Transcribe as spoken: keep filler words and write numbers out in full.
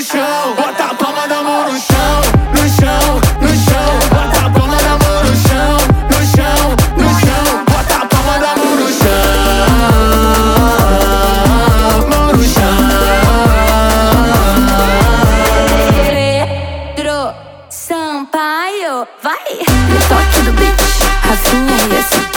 chão, bota a palma da mão no chão, no chão, no chão, bota a palma da mão no chão, no chão, no chão, bota a palma da mão no chão, mão no chão. Pedro Sampaio, vai! No toque do beat, Rafinha e esse